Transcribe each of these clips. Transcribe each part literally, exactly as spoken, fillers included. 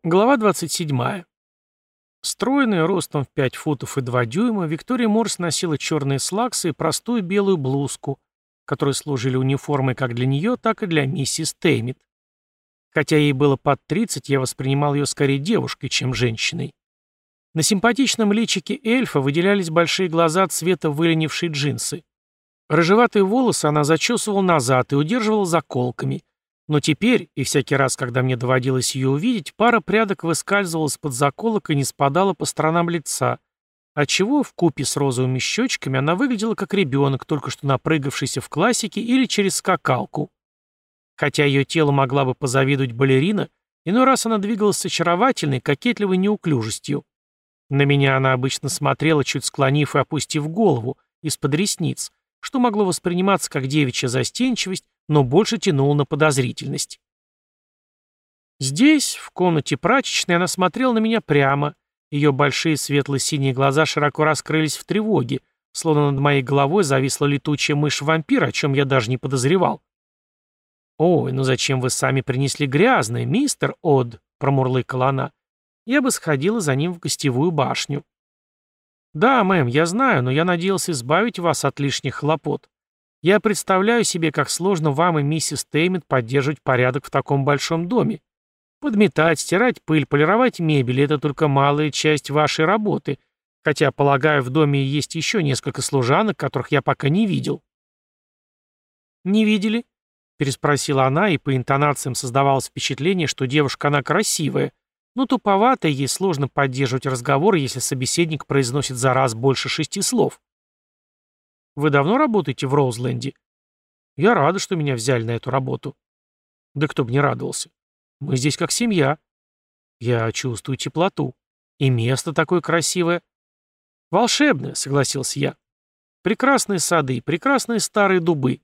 Глава двадцать седьмая. Стройная, ростом в пять футов и два дюйма, Виктория Морс носила черные слаксы и простую белую блузку, которые служили униформой как для нее, так и для миссис Теймит. Хотя ей было под тридцать, я воспринимал ее скорее девушкой, чем женщиной. На симпатичном личике эльфа выделялись большие глаза цвета выленившей джинсы. Рыжеватые волосы она зачесывала назад и удерживала заколками. Но теперь, и всякий раз, когда мне доводилось ее увидеть, пара прядок выскальзывала из-под заколок и не спадала по сторонам лица, отчего вкупе с розовыми щечками она выглядела как ребенок, только что напрыгавшийся в классике или через скакалку. Хотя ее тело могла бы позавидовать балерина, иной раз она двигалась с очаровательной, кокетливой неуклюжестью. На меня она обычно смотрела, чуть склонив и опустив голову, из-под ресниц, что могло восприниматься как девичья застенчивость, но больше тянуло на подозрительность. Здесь, в комнате прачечной, она смотрела на меня прямо. Ее большие светло-синие глаза широко раскрылись в тревоге, словно над моей головой зависла летучая мышь-вампир, о чем я даже не подозревал. «Ой, ну зачем вы сами принесли грязное, мистер Од?» — промурлыкала она. Я бы сходила за ним в гостевую башню. «Да, мэм, я знаю, но я надеялся избавить вас от лишних хлопот. Я представляю себе, как сложно вам и миссис Теймит поддерживать порядок в таком большом доме. Подметать, стирать пыль, полировать мебель — это только малая часть вашей работы, хотя, полагаю, в доме есть еще несколько служанок, которых я пока не видел». «Не видели?» — переспросила она, и по интонациям создавалось впечатление, что девушка она красивая, но туповатая, ей сложно поддерживать разговор, если собеседник произносит за раз больше шести слов. «Вы давно работаете в Роузленде?» «Я рада, что меня взяли на эту работу». «Да кто бы не радовался. Мы здесь как семья». «Я чувствую теплоту. И место такое красивое». «Волшебное», — согласился я. «Прекрасные сады, прекрасные старые дубы».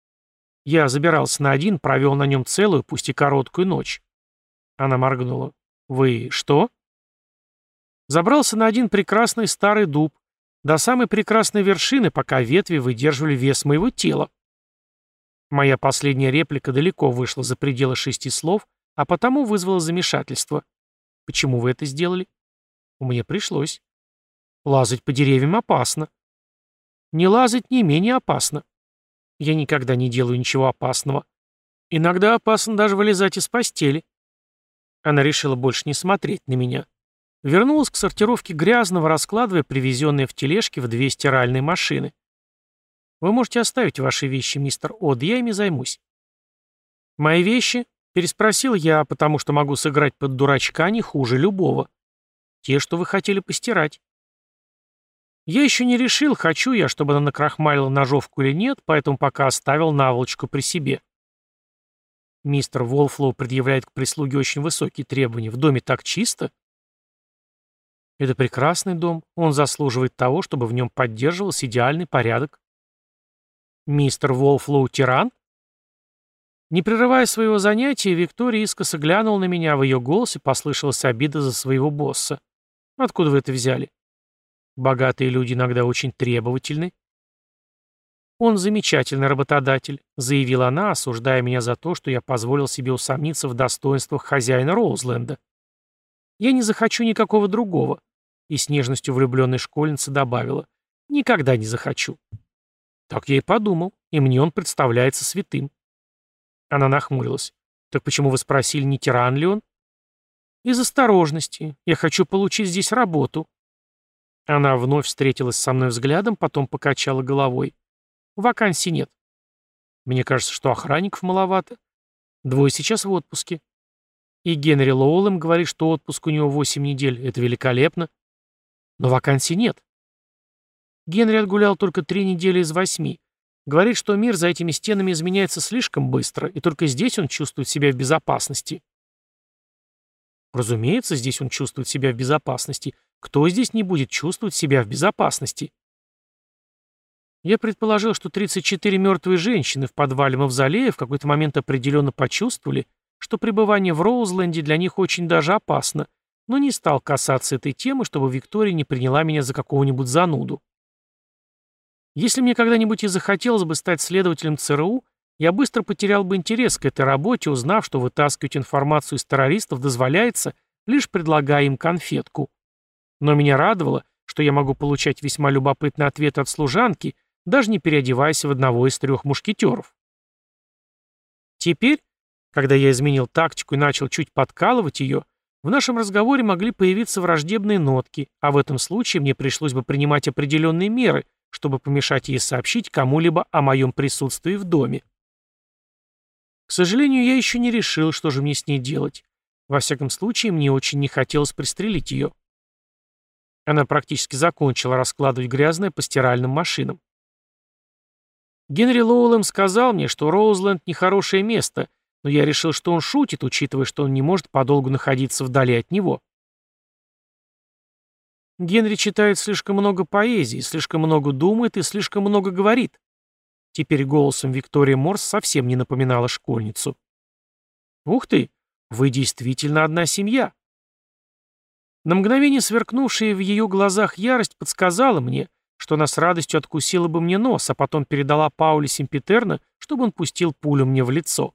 Я забирался на один, провел на нем целую, пусть и короткую ночь. Она моргнула. «Вы что?» Забрался на один прекрасный старый дуб, до самой прекрасной вершины, пока ветви выдерживали вес моего тела. Моя последняя реплика далеко вышла за пределы шести слов, а потому вызвала замешательство. «Почему вы это сделали?» «Мне пришлось». «Лазать по деревьям опасно». «Не лазать не менее опасно». «Я никогда не делаю ничего опасного. Иногда опасно даже вылезать из постели». Она решила больше не смотреть на меня. Вернулась к сортировке грязного, раскладывая привезенные в тележке в две стиральные машины. «Вы можете оставить ваши вещи, мистер Од, я ими займусь». «Мои вещи?» — переспросил я, потому что могу сыграть под дурачка не хуже любого. «Те, что вы хотели постирать». Я еще не решил, хочу я, чтобы она накрахмалила ножовку или нет, поэтому пока оставил наволочку при себе. Мистер Волфлоу предъявляет к прислуге очень высокие требования. В доме так чисто. Это прекрасный дом. Он заслуживает того, чтобы в нем поддерживался идеальный порядок. Мистер Волфлоу тиран? Не прерывая своего занятия, Виктория искоса глянула на меня, в ее голосе послышалась обида за своего босса. Откуда вы это взяли? Богатые люди иногда очень требовательны. «Он замечательный работодатель», — заявила она, осуждая меня за то, что я позволил себе усомниться в достоинствах хозяина Роузленда. «Я не захочу никакого другого», — и с нежностью влюбленной школьницы добавила. «Никогда не захочу». Так я и подумал, и мне он представляется святым. Она нахмурилась. «Так почему вы спросили, не тиран ли он?» «Из осторожности. Я хочу получить здесь работу». Она вновь встретилась со мной взглядом, потом покачала головой. «Вакансий нет». «Мне кажется, что охранников маловато. Двое сейчас в отпуске». И Генри Лоуэлл говорит, что отпуск у него восемь недель. Это великолепно. Но вакансий нет. Генри отгулял только три недели из восьми. Говорит, что мир за этими стенами изменяется слишком быстро, и только здесь он чувствует себя в безопасности. Разумеется, здесь он чувствует себя в безопасности. Кто здесь не будет чувствовать себя в безопасности? Я предположил, что тридцать четыре мертвые женщины в подвале Мавзолея в какой-то момент определенно почувствовали, что пребывание в Роузленде для них очень даже опасно, но не стал касаться этой темы, чтобы Виктория не приняла меня за какого-нибудь зануду. Если мне когда-нибудь и захотелось бы стать следователем ЦРУ, я быстро потерял бы интерес к этой работе, узнав, что вытаскивать информацию из террористов дозволяется, лишь предлагая им конфетку. Но меня радовало, что я могу получать весьма любопытный ответ от служанки, даже не переодеваясь в одного из трех мушкетеров. Теперь, когда я изменил тактику и начал чуть подкалывать ее, в нашем разговоре могли появиться враждебные нотки, а в этом случае мне пришлось бы принимать определенные меры, чтобы помешать ей сообщить кому-либо о моем присутствии в доме. К сожалению, я еще не решил, что же мне с ней делать. Во всяком случае, мне очень не хотелось пристрелить ее. Она практически закончила раскладывать грязное по стиральным машинам. Генри Лоуэлл сказал мне, что Роузленд нехорошее место, но я решил, что он шутит, учитывая, что он не может подолгу находиться вдали от него. Генри читает слишком много поэзии, слишком много думает и слишком много говорит. Теперь голосом Виктории Морс совсем не напоминала школьницу. «Ух ты, вы действительно одна семья!» На мгновение сверкнувшая в ее глазах ярость подсказала мне, что она с радостью откусила бы мне нос, а потом передала Пауле Семпетерна, чтобы он пустил пулю мне в лицо.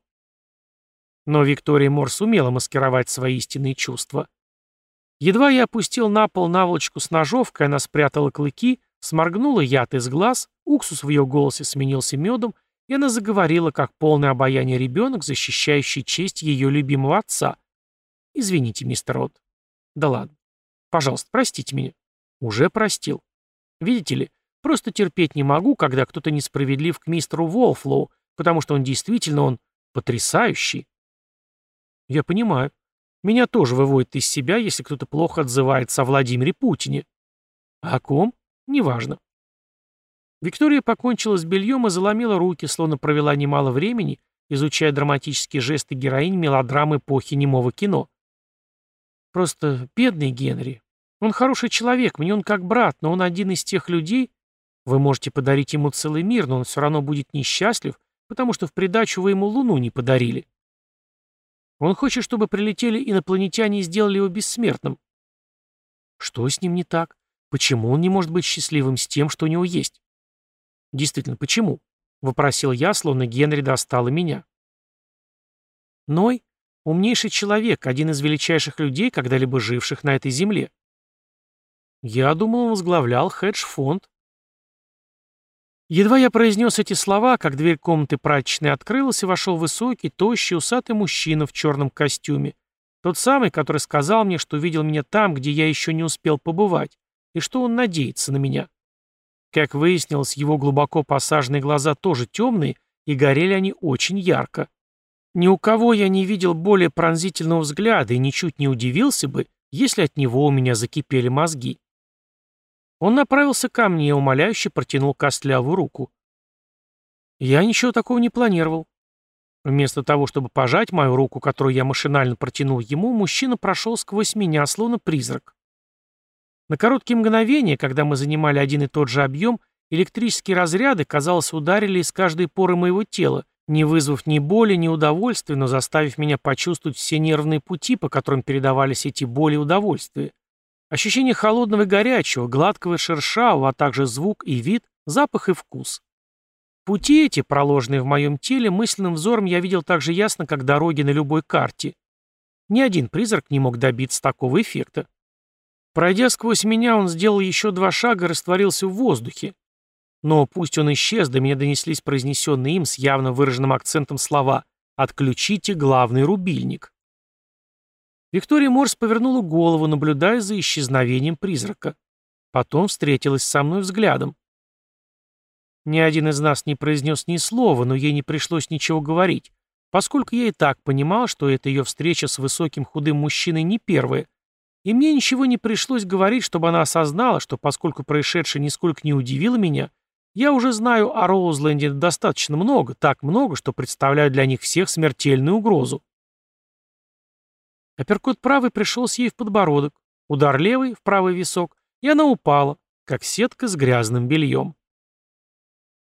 Но Виктория Морс умела маскировать свои истинные чувства. Едва я опустил на пол наволочку с ножовкой, она спрятала клыки, сморгнула яд из глаз, уксус в ее голосе сменился медом, и она заговорила, как полное обаяние ребенок, защищающий честь ее любимого отца. «Извините, мистер Рот». «Да ладно. Пожалуйста, простите меня». «Уже простил. Видите ли, просто терпеть не могу, когда кто-то несправедлив к мистеру Волфлоу, потому что он действительно, он потрясающий». «Я понимаю. Меня тоже выводит из себя, если кто-то плохо отзывается о Владимире Путине». «О ком? Неважно». Виктория покончила с бельем и заломила руки, словно провела немало времени, изучая драматические жесты героинь мелодрам эпохи немого кино. «Просто бедный Генри. Он хороший человек, мне он как брат, но он один из тех людей. Вы можете подарить ему целый мир, но он все равно будет несчастлив, потому что в придачу вы ему Луну не подарили. Он хочет, чтобы прилетели инопланетяне и сделали его бессмертным. Что с ним не так? Почему он не может быть счастливым с тем, что у него есть?» «Действительно, почему?» — вопросил я, словно Генри достал и меня. «Ной — умнейший человек, один из величайших людей, когда-либо живших на этой земле. Я думал, он возглавлял хедж-фонд». Едва я произнес эти слова, как дверь комнаты прачечной открылась, и вошел высокий, тощий, усатый мужчина в черном костюме. Тот самый, который сказал мне, что видел меня там, где я еще не успел побывать, и что он надеется на меня. Как выяснилось, его глубоко посаженные глаза тоже темные, и горели они очень ярко. Ни у кого я не видел более пронзительного взгляда и ничуть не удивился бы, если от него у меня закипели мозги. Он направился ко мне, умоляюще протянул костлявую руку. Я ничего такого не планировал. Вместо того, чтобы пожать мою руку, которую я машинально протянул ему, мужчина прошел сквозь меня, словно призрак. На короткие мгновения, когда мы занимали один и тот же объем, электрические разряды, казалось, ударили из каждой поры моего тела, не вызвав ни боли, ни удовольствия, но заставив меня почувствовать все нервные пути, по которым передавались эти боли и удовольствия. Ощущение холодного и горячего, гладкого и шершавого, а также звук и вид, запах и вкус. Пути эти, проложенные в моем теле, мысленным взором я видел так же ясно, как дороги на любой карте. Ни один призрак не мог добиться такого эффекта. Пройдя сквозь меня, он сделал еще два шага и растворился в воздухе. Но пусть он исчез, до меня донеслись произнесенные им с явно выраженным акцентом слова «Отключите главный рубильник». Виктория Морс повернула голову, наблюдая за исчезновением призрака. Потом встретилась со мной взглядом. Ни один из нас не произнес ни слова, но ей не пришлось ничего говорить, поскольку я и так понимал, что эта ее встреча с высоким худым мужчиной не первая, и мне ничего не пришлось говорить, чтобы она осознала, что поскольку происшедшее нисколько не удивило меня, я уже знаю о Роузленде достаточно много, так много, что представляю для них всех смертельную угрозу. Апперкот правый пришелся ей в подбородок, удар левый в правый висок, и она упала, как сетка с грязным бельем.